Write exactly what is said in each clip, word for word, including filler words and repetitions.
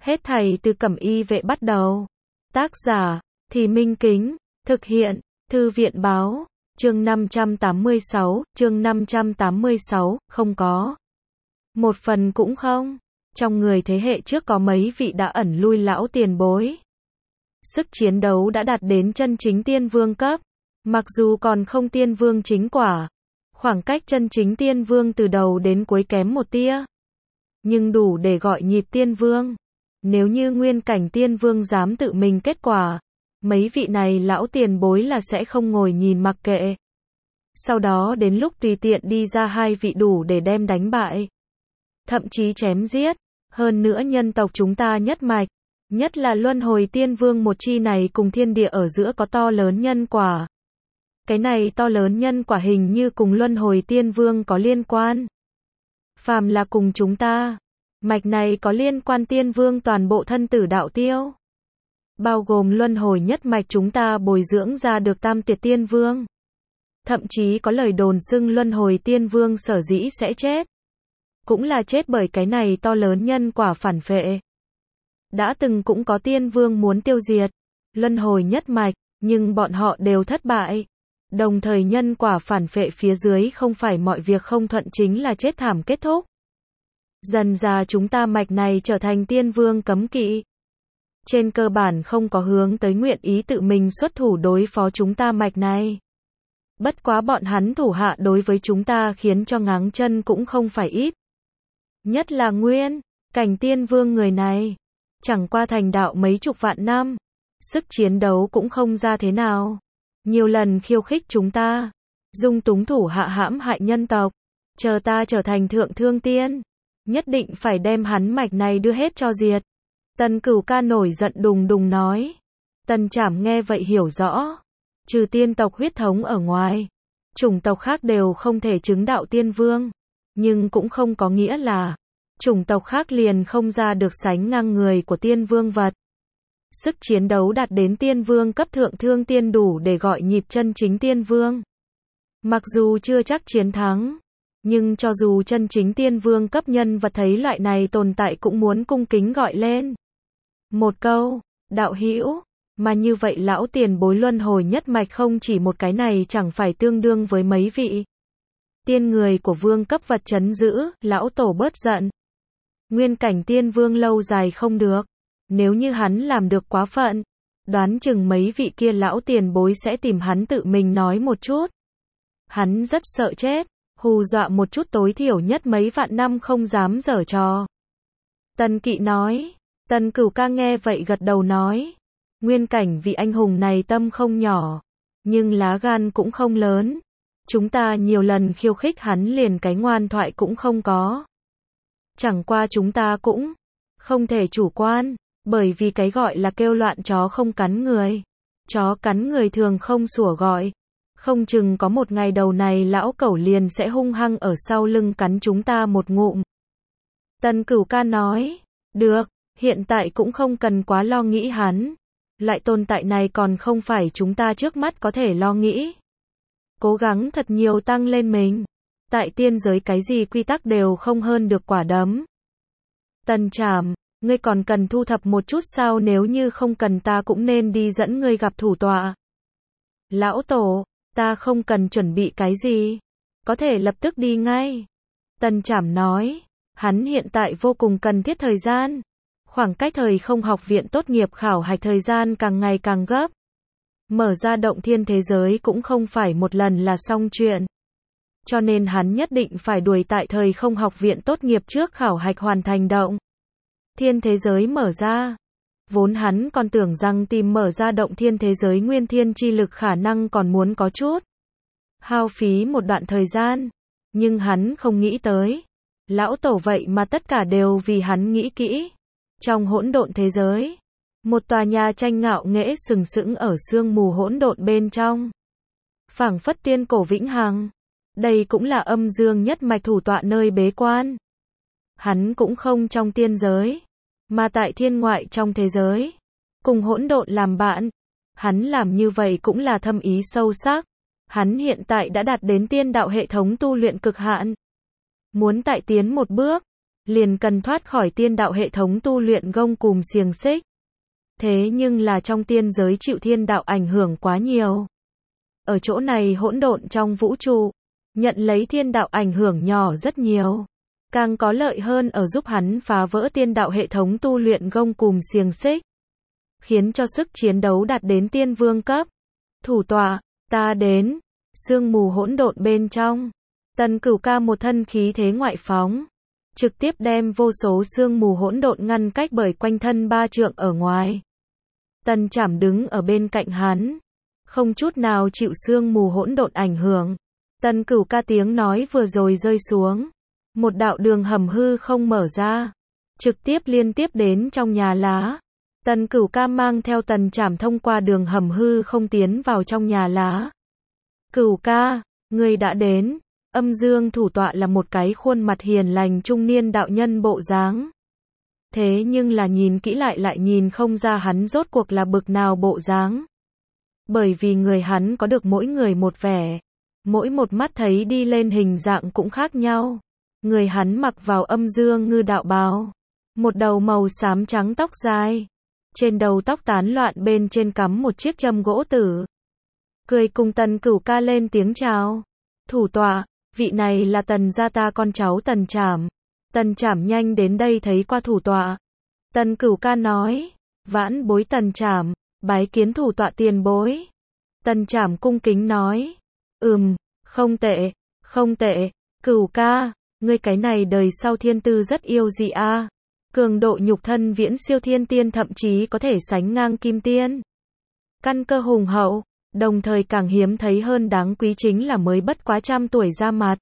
Hết thảy từ Cẩm Y Vệ bắt đầu. Tác giả, Thì Minh Kính, thực hiện, Thư viện Báo, chương năm trăm tám mươi sáu, chương năm trăm tám mươi sáu, không có. Một phần cũng không. Trong người thế hệ trước có mấy vị đã ẩn lui lão tiền bối. Sức chiến đấu đã đạt đến chân chính tiên vương cấp. Mặc dù còn không tiên vương chính quả. Khoảng cách chân chính tiên vương từ đầu đến cuối kém một tia. Nhưng đủ để gọi nhịp tiên vương. Nếu như nguyên cảnh tiên vương dám tự mình kết quả, mấy vị này lão tiền bối là sẽ không ngồi nhìn mặc kệ. Sau đó đến lúc tùy tiện đi ra hai vị đủ để đem đánh bại. Thậm chí chém giết. Hơn nữa nhân tộc chúng ta nhất mạch. Nhất là luân hồi tiên vương một chi này cùng thiên địa ở giữa có to lớn nhân quả. Cái này to lớn nhân quả hình như cùng luân hồi tiên vương có liên quan. Phàm là cùng chúng ta. Mạch này có liên quan tiên vương toàn bộ thân tử đạo tiêu. Bao gồm luân hồi nhất mạch chúng ta bồi dưỡng ra được tam tuyệt tiên vương. Thậm chí có lời đồn xưng luân hồi tiên vương sở dĩ sẽ chết. Cũng là chết bởi cái này to lớn nhân quả phản phệ. Đã từng cũng có tiên vương muốn tiêu diệt luân hồi nhất mạch, nhưng bọn họ đều thất bại. Đồng thời nhân quả phản phệ phía dưới không phải mọi việc không thuận chính là chết thảm kết thúc. Dần ra chúng ta mạch này trở thành tiên vương cấm kỵ. Trên cơ bản không có hướng tới nguyện ý tự mình xuất thủ đối phó chúng ta mạch này. Bất quá bọn hắn thủ hạ đối với chúng ta khiến cho ngáng chân cũng không phải ít. Nhất là nguyên cảnh tiên vương người này. Chẳng qua thành đạo mấy chục vạn năm. Sức chiến đấu cũng không ra thế nào. Nhiều lần khiêu khích chúng ta. Dung túng thủ hạ hãm hại nhân tộc. Chờ ta trở thành thượng thương tiên. Nhất định phải đem hắn mạch này đưa hết cho diệt. Tần Cửu Ca nổi giận đùng đùng nói. Tần Trảm nghe vậy hiểu rõ. Trừ tiên tộc huyết thống ở ngoài. Chủng tộc khác đều không thể chứng đạo tiên vương. Nhưng cũng không có nghĩa là. Chủng tộc khác liền không ra được sánh ngang người của tiên vương vật. Sức chiến đấu đạt đến tiên vương cấp thượng thương tiên đủ để gọi nhịp chân chính tiên vương. Mặc dù chưa chắc chiến thắng. Nhưng cho dù chân chính tiên vương cấp nhân vật thấy loại này tồn tại cũng muốn cung kính gọi lên. Một câu, đạo hữu, mà như vậy lão tiền bối luân hồi nhất mạch không chỉ một cái này chẳng phải tương đương với mấy vị. Tiên người của vương cấp vật trấn giữ, lão tổ bớt giận. Nguyên cảnh tiên vương lâu dài không được. Nếu như hắn làm được quá phận, đoán chừng mấy vị kia lão tiền bối sẽ tìm hắn tự mình nói một chút. Hắn rất sợ chết. Hù dọa một chút tối thiểu nhất mấy vạn năm không dám giở trò. Tần Kỵ nói. Tần Cửu Ca nghe vậy gật đầu nói. Nguyên cảnh vị anh hùng này tâm không nhỏ. Nhưng lá gan cũng không lớn. Chúng ta nhiều lần khiêu khích hắn liền cái ngoan thoại cũng không có. Chẳng qua chúng ta cũng không thể chủ quan. Bởi vì cái gọi là kêu loạn chó không cắn người. Chó cắn người thường không sủa gọi. Không chừng có một ngày đầu này lão cẩu liền sẽ hung hăng ở sau lưng cắn chúng ta một ngụm. Tần Cửu Ca nói. Được, hiện tại cũng không cần quá lo nghĩ hắn. Loại tồn tại này còn không phải chúng ta trước mắt có thể lo nghĩ. Cố gắng thật nhiều tăng lên mình. Tại tiên giới cái gì quy tắc đều không hơn được quả đấm. Tần Trảm, ngươi còn cần thu thập một chút sao, nếu như không cần ta cũng nên đi dẫn ngươi gặp thủ tọa. Lão tổ. Ta không cần chuẩn bị cái gì. Có thể lập tức đi ngay. Tần Trảm nói. Hắn hiện tại vô cùng cần thiết thời gian. Khoảng cách thời không học viện tốt nghiệp khảo hạch thời gian càng ngày càng gấp. Mở ra động thiên thế giới cũng không phải một lần là xong chuyện. Cho nên hắn nhất định phải đuổi tại thời không học viện tốt nghiệp trước khảo hạch hoàn thành động thiên thế giới mở ra. Vốn hắn còn tưởng rằng tìm mở ra động thiên thế giới nguyên thiên chi lực khả năng còn muốn có chút hao phí một đoạn thời gian. Nhưng hắn không nghĩ tới. Lão tổ vậy mà tất cả đều vì hắn nghĩ kỹ. Trong hỗn độn thế giới. Một tòa nhà tranh ngạo nghễ sừng sững ở sương mù hỗn độn bên trong. Phảng phất tiên cổ vĩnh hằng. Đây cũng là âm dương nhất mạch thủ tọa nơi bế quan. Hắn cũng không trong tiên giới. Mà tại thiên ngoại trong thế giới. Cùng hỗn độn làm bạn. Hắn làm như vậy cũng là thâm ý sâu sắc. Hắn hiện tại đã đạt đến tiên đạo hệ thống tu luyện cực hạn. Muốn tại tiến một bước. liền cần thoát khỏi tiên đạo hệ thống tu luyện gông cùm xiềng xích. Thế nhưng là trong tiên giới chịu thiên đạo ảnh hưởng quá nhiều. Ở chỗ này hỗn độn trong vũ trụ, nhận lấy thiên đạo ảnh hưởng nhỏ rất nhiều. Càng có lợi hơn ở giúp hắn phá vỡ tiên đạo hệ thống tu luyện gông cùm xiềng xích. Khiến cho sức chiến đấu đạt đến tiên vương cấp. Thủ tọa, ta đến. Sương mù hỗn độn bên trong. Tần Cửu Ca một thân khí thế ngoại phóng. Trực tiếp đem vô số sương mù hỗn độn ngăn cách bởi quanh thân ba trượng ở ngoài. Tần Trảm đứng ở bên cạnh hắn. Không chút nào chịu sương mù hỗn độn ảnh hưởng. Tần Cửu Ca tiếng nói vừa rồi rơi xuống. Một đạo đường hầm hư không mở ra. Trực tiếp liên tiếp đến trong nhà lá. Tần Cửu Ca mang theo Tần Trảm thông qua đường hầm hư không tiến vào trong nhà lá. Cửu Ca, ngươi đã đến. Âm Dương thủ tọa là một cái khuôn mặt hiền lành trung niên đạo nhân bộ dáng. Thế nhưng là nhìn kỹ lại lại nhìn không ra hắn rốt cuộc là bực nào bộ dáng. Bởi vì người hắn có được mỗi người một vẻ. Mỗi một mắt thấy đi lên hình dạng cũng khác nhau. Người hắn mặc vào âm dương ngư đạo bào. Một đầu màu xám trắng tóc dài. Trên đầu tóc tán loạn bên trên cắm một chiếc châm gỗ tử. Cười cùng Tần Cửu Ca lên tiếng chào. Thủ tọa, vị này là Tần gia ta con cháu Tần Trảm. Tần Trảm nhanh đến đây thấy qua thủ tọa. Tần Cửu Ca nói, vãn bối Tần Trảm, bái kiến thủ tọa tiền bối. Tần Trảm cung kính nói, ừm, không tệ, không tệ, Cửu Ca, ngươi cái này đời sau thiên tư rất yêu dị a. Cường độ nhục thân viễn siêu thiên tiên thậm chí có thể sánh ngang kim tiên. Căn cơ hùng hậu, đồng thời càng hiếm thấy hơn đáng quý chính là mới bất quá trăm tuổi ra mặt.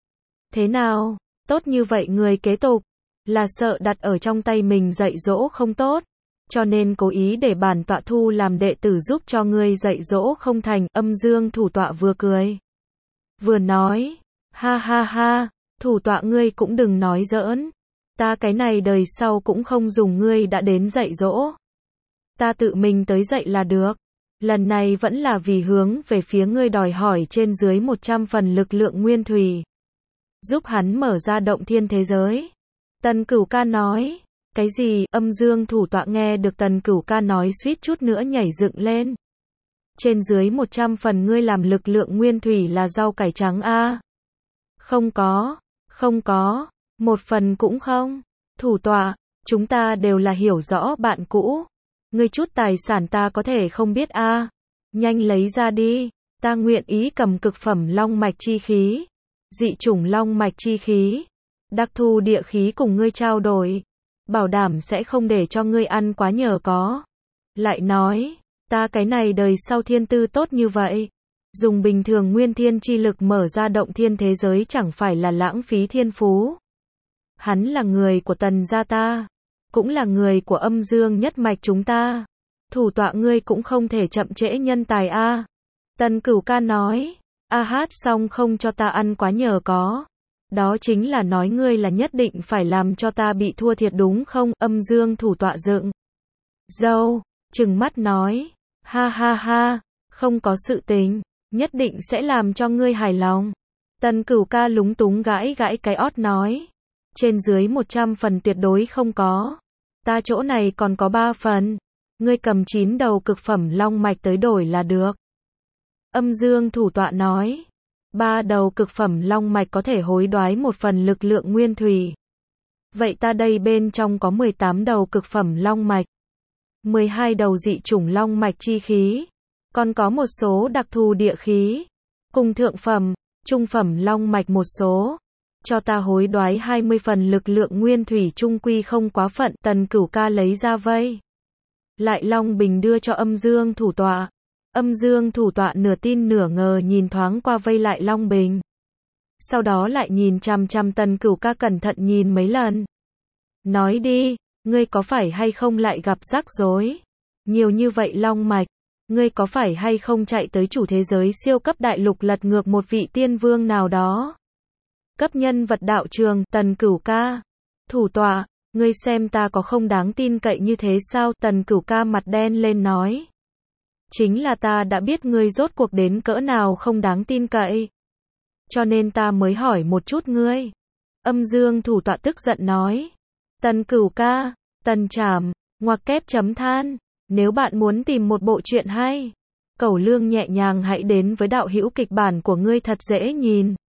Thế nào, tốt như vậy người kế tục, là sợ đặt ở trong tay mình dạy dỗ không tốt, cho nên cố ý để bản tọa thu làm đệ tử giúp cho ngươi dạy dỗ không thành. Âm Dương thủ tọa vừa cười, vừa nói, ha ha ha, thủ tọa ngươi cũng đừng nói giỡn. Ta cái này đời sau cũng không dùng ngươi đã đến dạy dỗ. Ta tự mình tới dạy là được. Lần này vẫn là vì hướng về phía ngươi đòi hỏi trên dưới một trăm phần lực lượng nguyên thủy. Giúp hắn mở ra động thiên thế giới. Tần Cửu Ca nói. Cái gì? Âm Dương thủ tọa nghe được Tần Cửu Ca nói suýt chút nữa nhảy dựng lên. Trên dưới một trăm phần ngươi làm lực lượng nguyên thủy là rau cải trắng a? Không có, không có. Một phần cũng không. Thủ tọa, chúng ta đều là hiểu rõ bạn cũ. Ngươi chút tài sản ta có thể không biết a? À. Nhanh lấy ra đi. Ta nguyện ý cầm cực phẩm long mạch chi khí. Dị chủng long mạch chi khí. Đặc thù địa khí cùng ngươi trao đổi. Bảo đảm sẽ không để cho ngươi ăn quá nhờ có. Lại nói, ta cái này đời sau thiên tư tốt như vậy. Dùng bình thường nguyên thiên chi lực mở ra động thiên thế giới chẳng phải là lãng phí thiên phú. Hắn là người của Tần gia ta, cũng là người của âm dương nhất mạch chúng ta. Thủ tọa ngươi cũng không thể chậm trễ nhân tài a. À. Tần Cửu Ca nói, a hát xong không cho ta ăn quá nhờ có. Đó chính là nói ngươi là nhất định phải làm cho ta bị thua thiệt đúng không? Âm Dương thủ tọa dựng dâu, trừng mắt nói, ha ha ha, không có sự tình, nhất định sẽ làm cho ngươi hài lòng. Tần Cửu Ca lúng túng gãi gãi cái ót nói, trên dưới một trăm phần tuyệt đối không có. Ta chỗ này còn có ba phần. Ngươi cầm chín đầu cực phẩm long mạch tới đổi là được. Âm Dương thủ tọa nói, ba đầu cực phẩm long mạch có thể hối đoái một phần lực lượng nguyên thủy. Vậy ta đây bên trong có mười tám đầu cực phẩm long mạch, mười hai đầu dị chủng long mạch chi khí, còn có một số đặc thù địa khí, cùng thượng phẩm, trung phẩm long mạch một số. Cho ta hối đoái hai mươi phần lực lượng nguyên thủy trung quy không quá phận. Tần Cửu Ca lấy ra vây lại long bình đưa cho Âm Dương thủ tọa. Âm Dương thủ tọa nửa tin nửa ngờ nhìn thoáng qua vây lại long bình. Sau đó lại nhìn chằm chằm Tần Cửu Ca cẩn thận nhìn mấy lần. Nói đi, ngươi có phải hay không lại gặp rắc rối? Nhiều như vậy long mạch, ngươi có phải hay không chạy tới chủ thế giới siêu cấp đại lục lật ngược một vị tiên vương nào đó? Cấp nhân vật đạo trường. Tần Cửu Ca, thủ tọa, ngươi xem ta có không đáng tin cậy như thế sao? Tần Cửu Ca mặt đen lên nói, chính là ta đã biết ngươi rốt cuộc đến cỡ nào không đáng tin cậy, cho nên ta mới hỏi một chút ngươi. Âm dương thủ tọa tức giận nói. Tần Cửu ca, Tần Trảm, ngoặc kép chấm than. Nếu bạn muốn tìm một bộ truyện hay, Cẩu Lương nhẹ nhàng hãy đến với đạo hữu kịch bản của ngươi thật dễ nhìn.